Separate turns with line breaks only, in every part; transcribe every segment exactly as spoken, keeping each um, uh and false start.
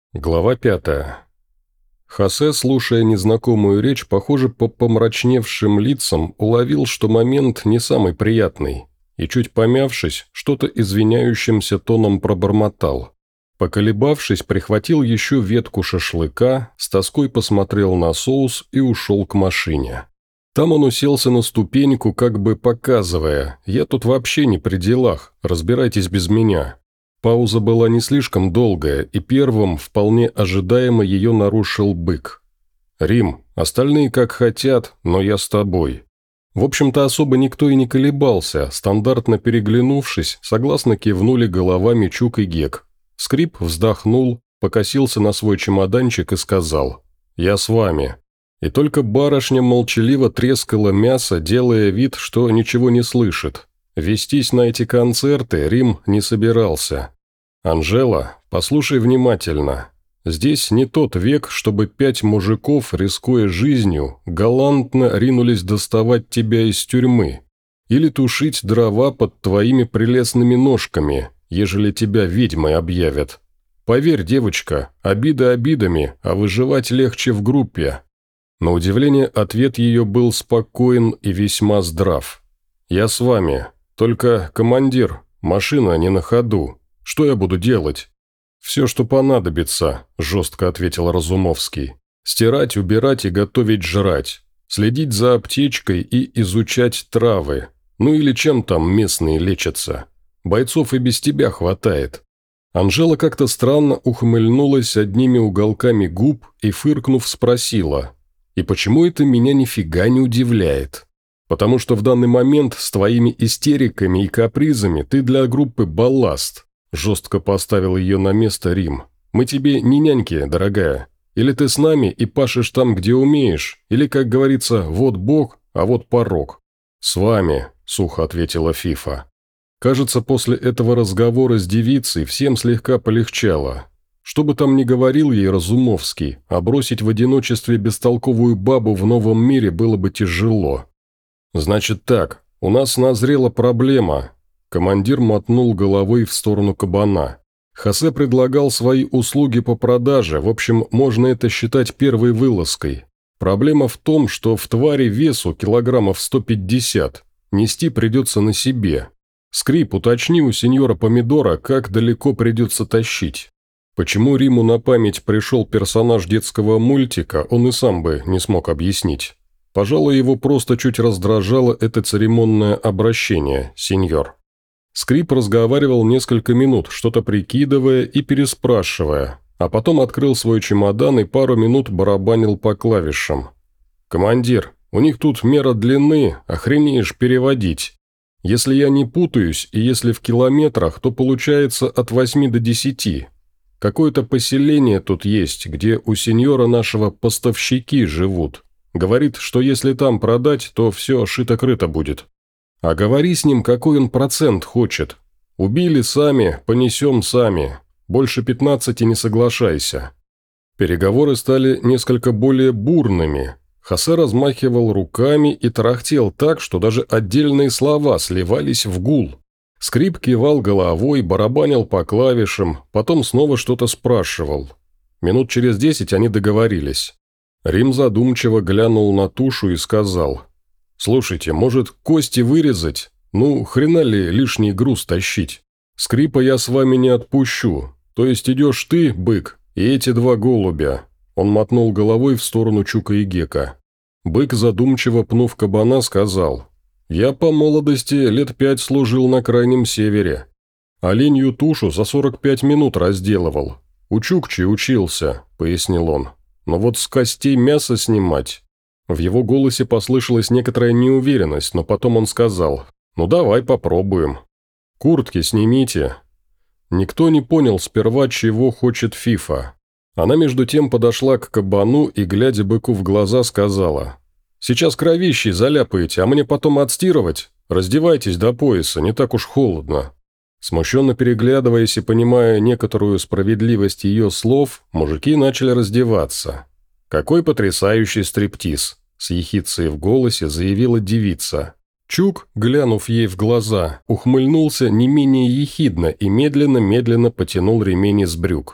Глава пятая. Хосе, слушая незнакомую речь, похоже, по помрачневшим лицам, уловил, что момент не самый приятный, и, чуть помявшись, что-то извиняющимся тоном пробормотал. Поколебавшись, прихватил еще ветку шашлыка, с тоской посмотрел на соус и ушел к машине. Там он уселся на ступеньку, как бы показывая: «Я тут вообще не при делах, разбирайтесь без меня». Пауза была не слишком долгая, и первым, вполне ожидаемо, ее нарушил бык. «Рим, остальные как хотят, но я с тобой». В общем-то, особо никто и не колебался, стандартно переглянувшись, согласно кивнули головами Чук и Гек. Скрип вздохнул, покосился на свой чемоданчик и сказал: «Я с вами». И только барышня молчаливо трескала мясо, делая вид, что ничего не слышит. Вестись на эти концерты Рим не собирался. «Анжела, послушай внимательно. Здесь не тот век, чтобы пять мужиков, рискуя жизнью, галантно ринулись доставать тебя из тюрьмы или тушить дрова под твоими прелестными ножками, ежели тебя ведьмой объявят. Поверь, девочка, обиды обидами, а выживать легче в группе». На удивление, ответ ее был спокоен и весьма здрав. «Я с вами. Только, командир, машина не на ходу. Что я буду делать?» «Все, что понадобится», – жестко ответил Разумовский. «Стирать, убирать и готовить жрать. Следить за аптечкой и изучать травы. Ну или чем там местные лечатся. Бойцов и без тебя хватает». Анжела как-то странно ухмыльнулась одними уголками губ и, фыркнув, спросила: «И почему это меня нифига не удивляет?» «Потому что в данный момент с твоими истериками и капризами ты для группы балласт», – жестко поставил ее на место Рим. «Мы тебе не няньки, дорогая. Или ты с нами и пашешь там, где умеешь, или, как говорится, вот Бог, а вот порог». «С вами», – сухо ответила Фифа. Кажется, после этого разговора с девицей всем слегка полегчало. Что бы там ни говорил ей Разумовский, а бросить в одиночестве бестолковую бабу в новом мире было бы тяжело. «Значит так, у нас назрела проблема». Командир мотнул головой в сторону кабана. Хосе предлагал свои услуги по продаже, в общем, можно это считать первой вылазкой. Проблема в том, что в твари весу килограммов сто пятьдесят, нести придется на себе. Скрип, уточни у сеньора Помидора, как далеко придется тащить. Почему Риму на память пришел персонаж детского мультика, он и сам бы не смог объяснить. Пожалуй, его просто чуть раздражало это церемонное обращение, сеньор. Скрип разговаривал несколько минут, что-то прикидывая и переспрашивая, а потом открыл свой чемодан и пару минут барабанил по клавишам. «Командир, у них тут мера длины, охренеешь переводить. Если я не путаюсь, и если в километрах, то получается от восьми до десяти. Какое-то поселение тут есть, где у сеньора нашего поставщики живут. Говорит, что если там продать, то все шито-крыто будет. А говори с ним, какой он процент хочет. Убили сами, понесем сами. Больше пятнадцати не соглашайся». Переговоры стали несколько более бурными. Хосе размахивал руками и тарахтел так, что даже отдельные слова сливались в гул. Скрип кивал головой, барабанил по клавишам, потом снова что-то спрашивал. Минут через десять они договорились. Рим задумчиво глянул на тушу и сказал: «Слушайте, может, кости вырезать? Ну, хрена ли лишний груз тащить? Скрипа я с вами не отпущу. То есть идешь ты, бык, и эти два голубя». Он мотнул головой в сторону Чука и Гека. Бык, задумчиво пнув кабана, сказал: «Я по молодости лет пять служил на крайнем севере. Оленью тушу за сорок пять минут разделывал. У Чукчи учился», — пояснил он. «Но вот с костей мясо снимать...» В его голосе послышалась некоторая неуверенность, но потом он сказал: «Ну давай попробуем. Куртки снимите». Никто не понял сперва, чего хочет Фифа. Она между тем подошла к кабану и, глядя быку в глаза, сказала: «Сейчас кровищей заляпаете, а мне потом отстирывать? Раздевайтесь до пояса, не так уж холодно». Смущенно переглядываясь и понимая некоторую справедливость ее слов, мужики начали раздеваться. «Какой потрясающий стриптиз!» – с ехицей в голосе заявила девица. Чук, глянув ей в глаза, ухмыльнулся не менее ехидно и медленно-медленно потянул ремень из брюк.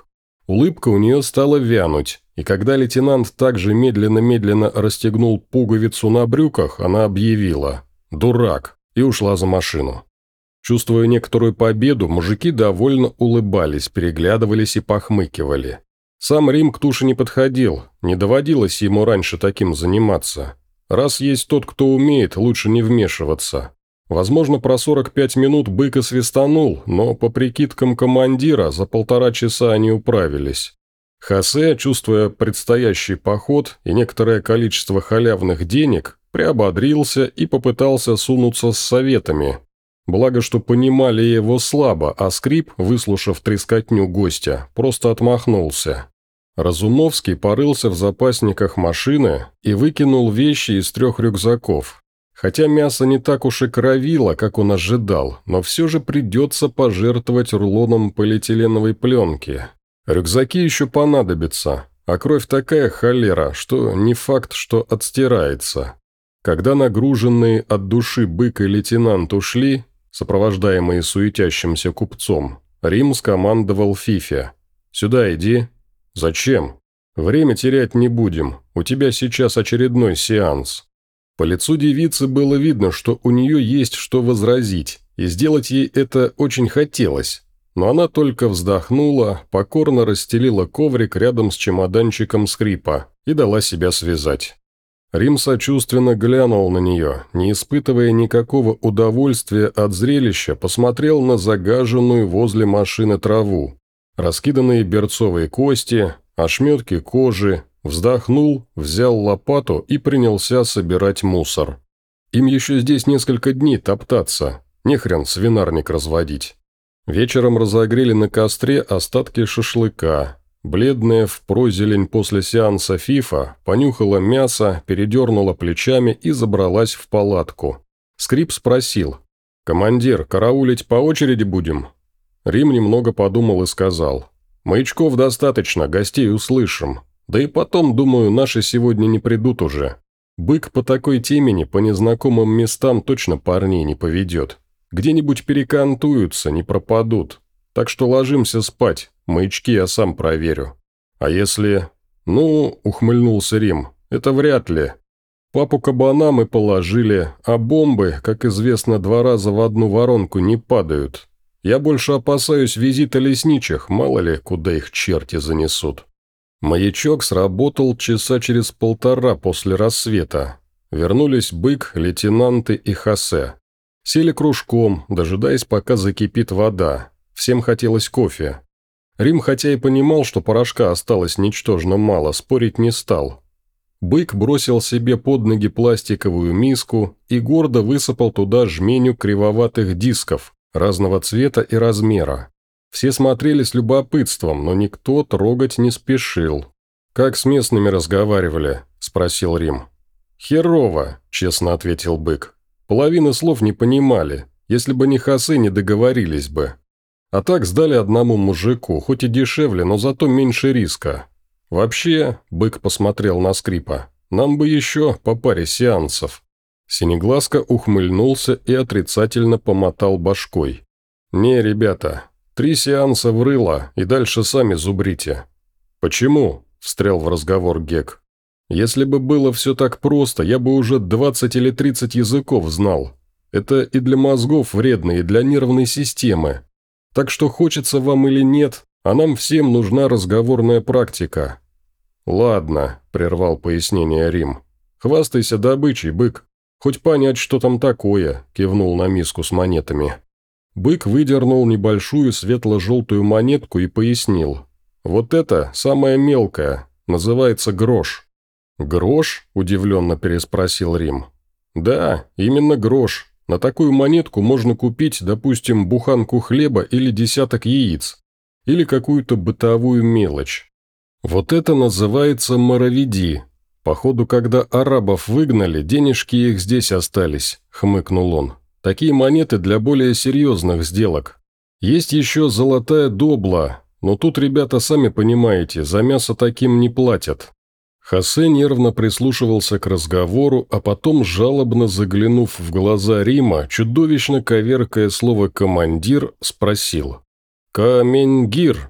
Улыбка у нее стала вянуть, и когда лейтенант также медленно-медленно расстегнул пуговицу на брюках, она объявила «Дурак!» и ушла за машину. Чувствуя некоторую победу, мужики довольно улыбались, переглядывались и похмыкивали. Сам Рим к туше не подходил, не доводилось ему раньше таким заниматься. Раз есть тот, кто умеет, лучше не вмешиваться. Возможно, про сорок пять минут Бык и свистанул, но по прикидкам командира за полтора часа они управились. Хосе, чувствуя предстоящий поход и некоторое количество халявных денег, приободрился и попытался сунуться с советами. Благо, что понимали его слабо, а Скрип, выслушав трескотню гостя, просто отмахнулся. Разумовский порылся в запасниках машины и выкинул вещи из трех рюкзаков. Хотя мясо не так уж и кровило, как он ожидал, но все же придется пожертвовать рулоном полиэтиленовой пленки. Рюкзаки еще понадобятся, а кровь такая холера, что не факт, что отстирается. Когда нагруженные от души Бык и лейтенант ушли, сопровождаемые суетящимся купцом, Рим скомандовал Фифе: «Сюда иди». «Зачем?» «Время терять не будем, у тебя сейчас очередной сеанс». По лицу девицы было видно, что у нее есть что возразить, и сделать ей это очень хотелось, но она только вздохнула, покорно расстелила коврик рядом с чемоданчиком Скрипа и дала себя связать. Рим сочувственно глянул на нее, не испытывая никакого удовольствия от зрелища, посмотрел на загаженную возле машины траву, раскиданные берцовые кости, ошметки кожи, вздохнул, взял лопату и принялся собирать мусор. Им еще здесь несколько дней топтаться, нехрен свинарник разводить. Вечером разогрели на костре остатки шашлыка. Бледная в прозелень после сеанса Фифа понюхала мясо, передернула плечами и забралась в палатку. Скрип спросил: «Командир, караулить по очереди будем?» Рим немного подумал и сказал: «Маячков достаточно, гостей услышим. Да и потом, думаю, наши сегодня не придут уже. Бык по такой темени по незнакомым местам точно парней не поведет. Где-нибудь перекантуются, не пропадут. Так что ложимся спать, маячки я сам проверю. А если...» «Ну, — ухмыльнулся Рим, — это вряд ли. Папу кабана мы положили, а бомбы, как известно, два раза в одну воронку не падают. Я больше опасаюсь визита лесничих, мало ли, куда их черти занесут». Маячок сработал часа через полтора после рассвета. Вернулись Бык, лейтенанты и Хосе. Сели кружком, дожидаясь, пока закипит вода. Всем хотелось кофе. Рим, хотя и понимал, что порошка осталось ничтожно мало, спорить не стал. Бык бросил себе под ноги пластиковую миску и гордо высыпал туда жменю кривоватых дисков разного цвета и размера. Все смотрели с любопытством, но никто трогать не спешил. «Как с местными разговаривали?» – спросил Рим. «Херово», – честно ответил Бык. «Половины слов не понимали, если бы не Хосе, не договорились бы. А так сдали одному мужику, хоть и дешевле, но зато меньше риска. Вообще», – Бык посмотрел на Скрипа, – «нам бы еще по паре сеансов». Синеглазка ухмыльнулся и отрицательно помотал башкой. «Не, ребята, три сеанса в рыло, и дальше сами зубрите». «Почему?» – встрял в разговор Гек. «Если бы было все так просто, я бы уже двадцать или тридцать языков знал. Это и для мозгов вредно, и для нервной системы. Так что хочется вам или нет, а нам всем нужна разговорная практика». «Ладно», – прервал пояснение Рим. «Хвастайся добычей, Бык. Хоть понять, что там такое», – кивнул на миску с монетами. Бык выдернул небольшую светло-желтую монетку и пояснил. «Вот это самая мелкая, называется грош». «Грош?» – удивленно переспросил Рим. «Да, именно грош. На такую монетку можно купить, допустим, буханку хлеба или десяток яиц. Или какую-то бытовую мелочь. Вот это называется моровиди. Походу, когда арабов выгнали, денежки их здесь остались», – хмыкнул он. «Такие монеты для более серьезных сделок. Есть еще золотая добла, но тут, ребята, сами понимаете, за мясо таким не платят». Хосе нервно прислушивался к разговору, а потом, жалобно заглянув в глаза Рима, чудовищно коверкая слово «командир», спросил. «Каменгир,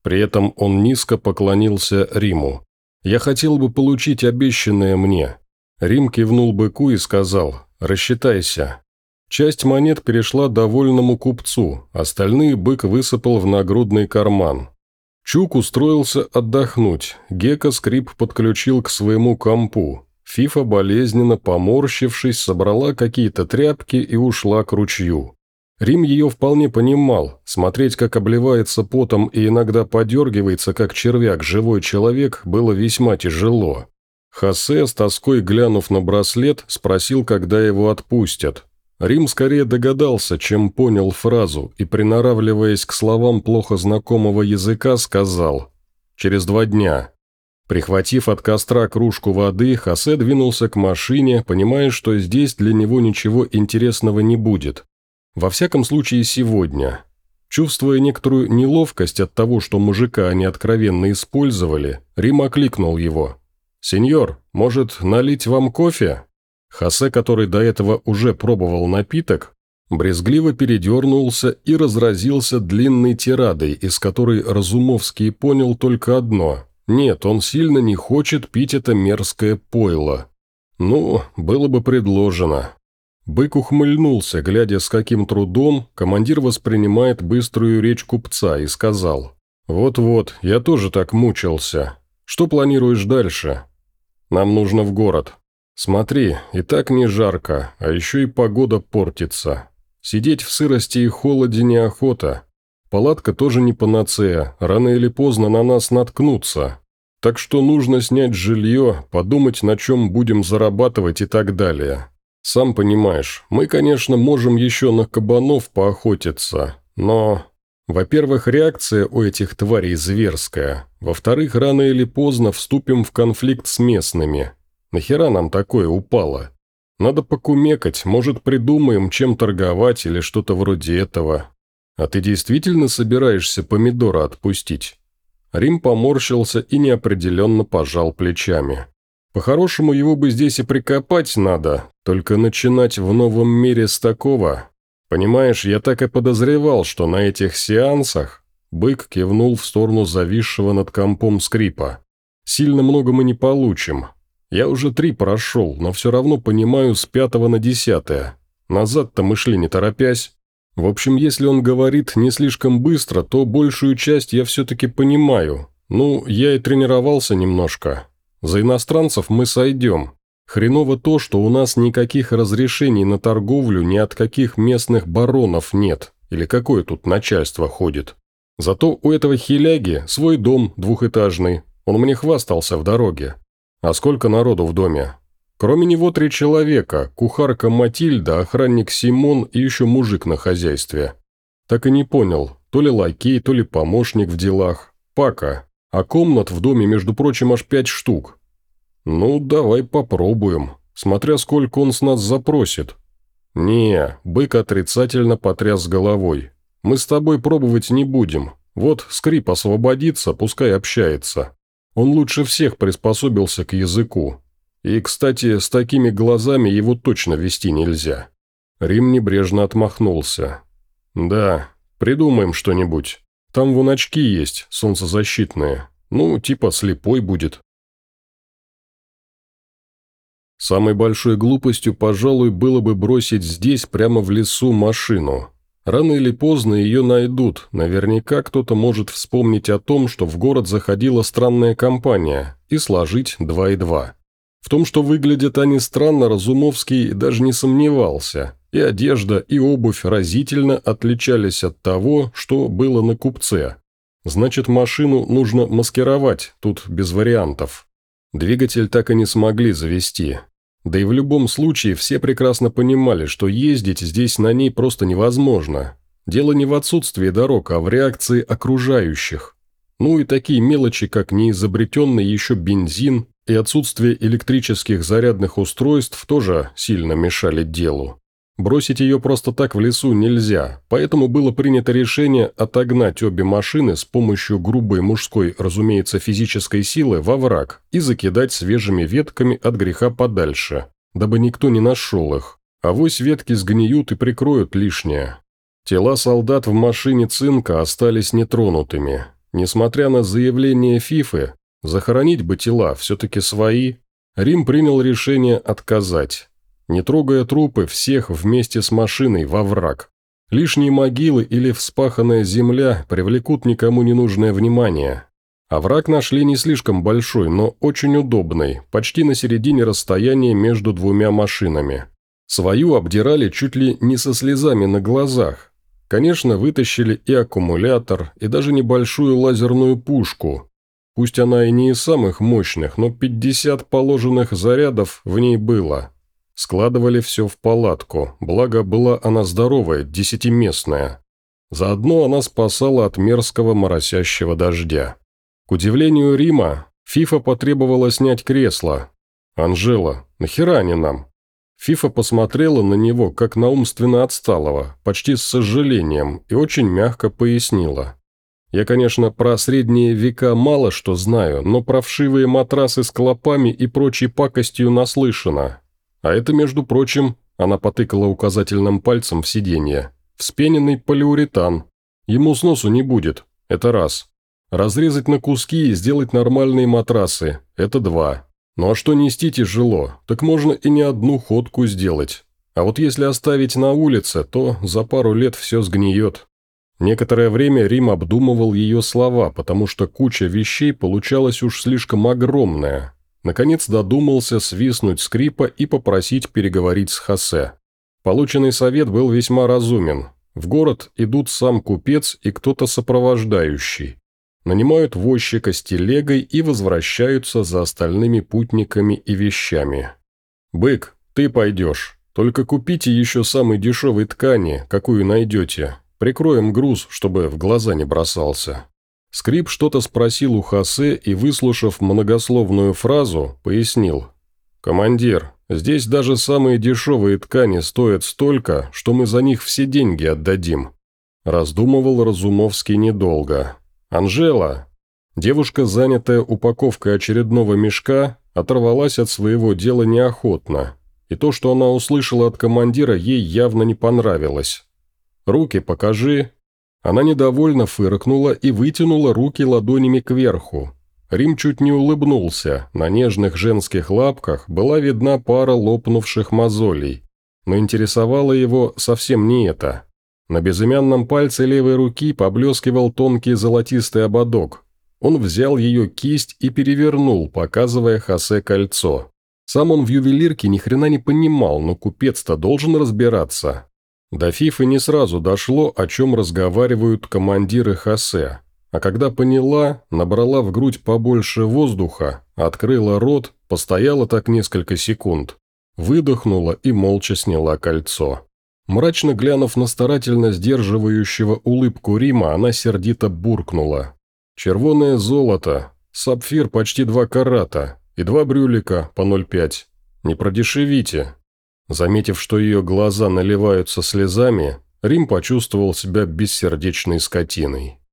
При этом он низко поклонился Риму. «Я хотел бы получить обещанное мне». Рим кивнул быку и сказал: «Рассчитайся». Часть монет перешла довольному купцу, остальные бык высыпал в нагрудный карман. Чук устроился отдохнуть, Гека скрип подключил к своему компу. Фифа, болезненно поморщившись, собрала какие-то тряпки и ушла к ручью. Рим ее вполне понимал, смотреть, как обливается потом и иногда подергивается, как червяк, живой человек, было весьма тяжело. Хосе, с тоской глянув на браслет, спросил, когда его отпустят. Рим скорее догадался, чем понял фразу, и, приноравливаясь к словам плохо знакомого языка, сказал: «Через два дня». Прихватив от костра кружку воды, Хосе двинулся к машине, понимая, что здесь для него ничего интересного не будет. Во всяком случае, сегодня. Чувствуя некоторую неловкость от того, что мужика они откровенно использовали, Рим окликнул его. «Сеньор, может, налить вам кофе?» Хосе, который до этого уже пробовал напиток, брезгливо передернулся и разразился длинной тирадой, из которой Разумовский понял только одно – нет, он сильно не хочет пить это мерзкое пойло. Ну, было бы предложено. Бык ухмыльнулся, глядя, с каким трудом командир воспринимает быструю речь купца, и сказал: «Вот-вот, я тоже так мучился. Что планируешь дальше?» «Нам нужно в город». «Смотри, и так не жарко, а еще и погода портится. Сидеть в сырости и холоде неохота. Палатка тоже не панацея, рано или поздно на нас наткнутся. Так что нужно снять жилье, подумать, на чем будем зарабатывать и так далее. Сам понимаешь, мы, конечно, можем еще на кабанов поохотиться, но... Во-первых, реакция у этих тварей зверская. Во-вторых, рано или поздно вступим в конфликт с местными. Нахера нам такое упало? Надо покумекать, может, придумаем, чем торговать или что-то вроде этого. А ты действительно собираешься помидора отпустить?» Рим поморщился и неопределенно пожал плечами. «По-хорошему, его бы здесь и прикопать надо, только начинать в новом мире с такого. Понимаешь, я так и подозревал, что на этих сеансах...» Бык кивнул в сторону зависшего над компом скрипа. «Сильно много мы не получим. Я уже три прошел, но все равно понимаю с пятого на десятое. Назад-то мы шли не торопясь. В общем, если он говорит не слишком быстро, то большую часть я все-таки понимаю. Ну, я и тренировался немножко. За иностранцев мы сойдем. Хреново то, что у нас никаких разрешений на торговлю ни от каких местных баронов нет. Или какое тут начальство ходит. Зато у этого хиляги свой дом двухэтажный. Он мне хвастался в дороге. А сколько народу в доме? Кроме него три человека, кухарка Матильда, охранник Симон и еще мужик на хозяйстве. Так и не понял, то ли лакей, то ли помощник в делах. Пака. А комнат в доме, между прочим, аж пять штук. Ну, давай попробуем, смотря сколько он с нас запросит. Не, бык отрицательно потряс головой. Мы с тобой пробовать не будем. Вот скрип освободится, пускай общается. Он лучше всех приспособился к языку. И, кстати, с такими глазами его точно вести нельзя». Рим небрежно отмахнулся. «Да, придумаем что-нибудь. Там вон очки есть, солнцезащитные. Ну, типа слепой будет». Самой большой глупостью, пожалуй, было бы бросить здесь, прямо в лесу, машину. Рано или поздно ее найдут, наверняка кто-то может вспомнить о том, что в город заходила странная компания, и сложить два и два. В том, что выглядят они странно, Разумовский даже не сомневался. И одежда, и обувь разительно отличались от того, что было на купце. Значит, машину нужно маскировать, тут без вариантов. Двигатель так и не смогли завести. Да и в любом случае все прекрасно понимали, что ездить здесь на ней просто невозможно. Дело не в отсутствии дорог, а в реакции окружающих. Ну и такие мелочи, как неизобретенный еще бензин и отсутствие электрических зарядных устройств, тоже сильно мешали делу. Бросить ее просто так в лесу нельзя, поэтому было принято решение отогнать обе машины с помощью грубой мужской, разумеется, физической силы во враг и закидать свежими ветками от греха подальше, дабы никто не нашел их. Авось ветки сгниют и прикроют лишнее. Тела солдат в машине цинка остались нетронутыми. Несмотря на заявление Фифы, захоронить бы тела все-таки свои, Рим принял решение отказать, не трогая трупы всех вместе с машиной во враг. Лишние могилы или вспаханная земля привлекут никому не нужное внимание. А враг нашли не слишком большой, но очень удобный, почти на середине расстояния между двумя машинами. Свою обдирали чуть ли не со слезами на глазах. Конечно, вытащили и аккумулятор, и даже небольшую лазерную пушку. Пусть она и не из самых мощных, но пятьдесят положенных зарядов в ней было. Складывали все в палатку, благо была она здоровая, десятиместная. Заодно она спасала от мерзкого моросящего дождя. К удивлению Рима, Фифа потребовала снять кресло. «Анжела, нахера они нам?» Фифа посмотрела на него, как на умственно отсталого, почти с сожалением, и очень мягко пояснила. «Я, конечно, про средние века мало что знаю, но про вшивые матрасы с клопами и прочей пакостью наслышана. А это, между прочим, она потыкала указательным пальцем в сиденье, вспененный полиуретан. Ему сносу не будет, это раз. Разрезать на куски и сделать нормальные матрасы – это два. Ну а что нести тяжело, так можно и не одну ходку сделать. А вот если оставить на улице, то за пару лет все сгниет». Некоторое время Рим обдумывал ее слова, потому что куча вещей получалась уж слишком огромная. Наконец додумался свистнуть скрипа и попросить переговорить с Хосе. Полученный совет был весьма разумен. В город идут сам купец и кто-то сопровождающий. Нанимают возчика с телегой и возвращаются за остальными путниками и вещами. «Бык, ты пойдешь. Только купите еще самой дешевой ткани, какую найдете. Прикроем груз, чтобы в глаза не бросался». Скрип что-то спросил у Хосе и, выслушав многословную фразу, пояснил. «Командир, здесь даже самые дешевые ткани стоят столько, что мы за них все деньги отдадим». Раздумывал Разумовский недолго. «Анжела!» Девушка, занятая упаковкой очередного мешка, оторвалась от своего дела неохотно, и то, что она услышала от командира, ей явно не понравилось. «Руки покажи». Она недовольно фыркнула и вытянула руки ладонями кверху. Рим чуть не улыбнулся, на нежных женских лапках была видна пара лопнувших мозолей, но интересовало его совсем не это. На безымянном пальце левой руки поблескивал тонкий золотистый ободок. Он взял ее кисть и перевернул, показывая Хосе кольцо. Сам он в ювелирке ни хрена не понимал, но купец-то должен разбираться. До Фифы не сразу дошло, о чем разговаривают командиры Хосе, а когда поняла, набрала в грудь побольше воздуха, открыла рот, постояла так несколько секунд, выдохнула и молча сняла кольцо. Мрачно глянув на старательно сдерживающего улыбку Рима, она сердито буркнула. «Червоное золото, сапфир почти два карата и два брюлика по ноль пять. Не продешевите». Заметив, что ее глаза наливаются слезами, Рим почувствовал себя бессердечной скотиной.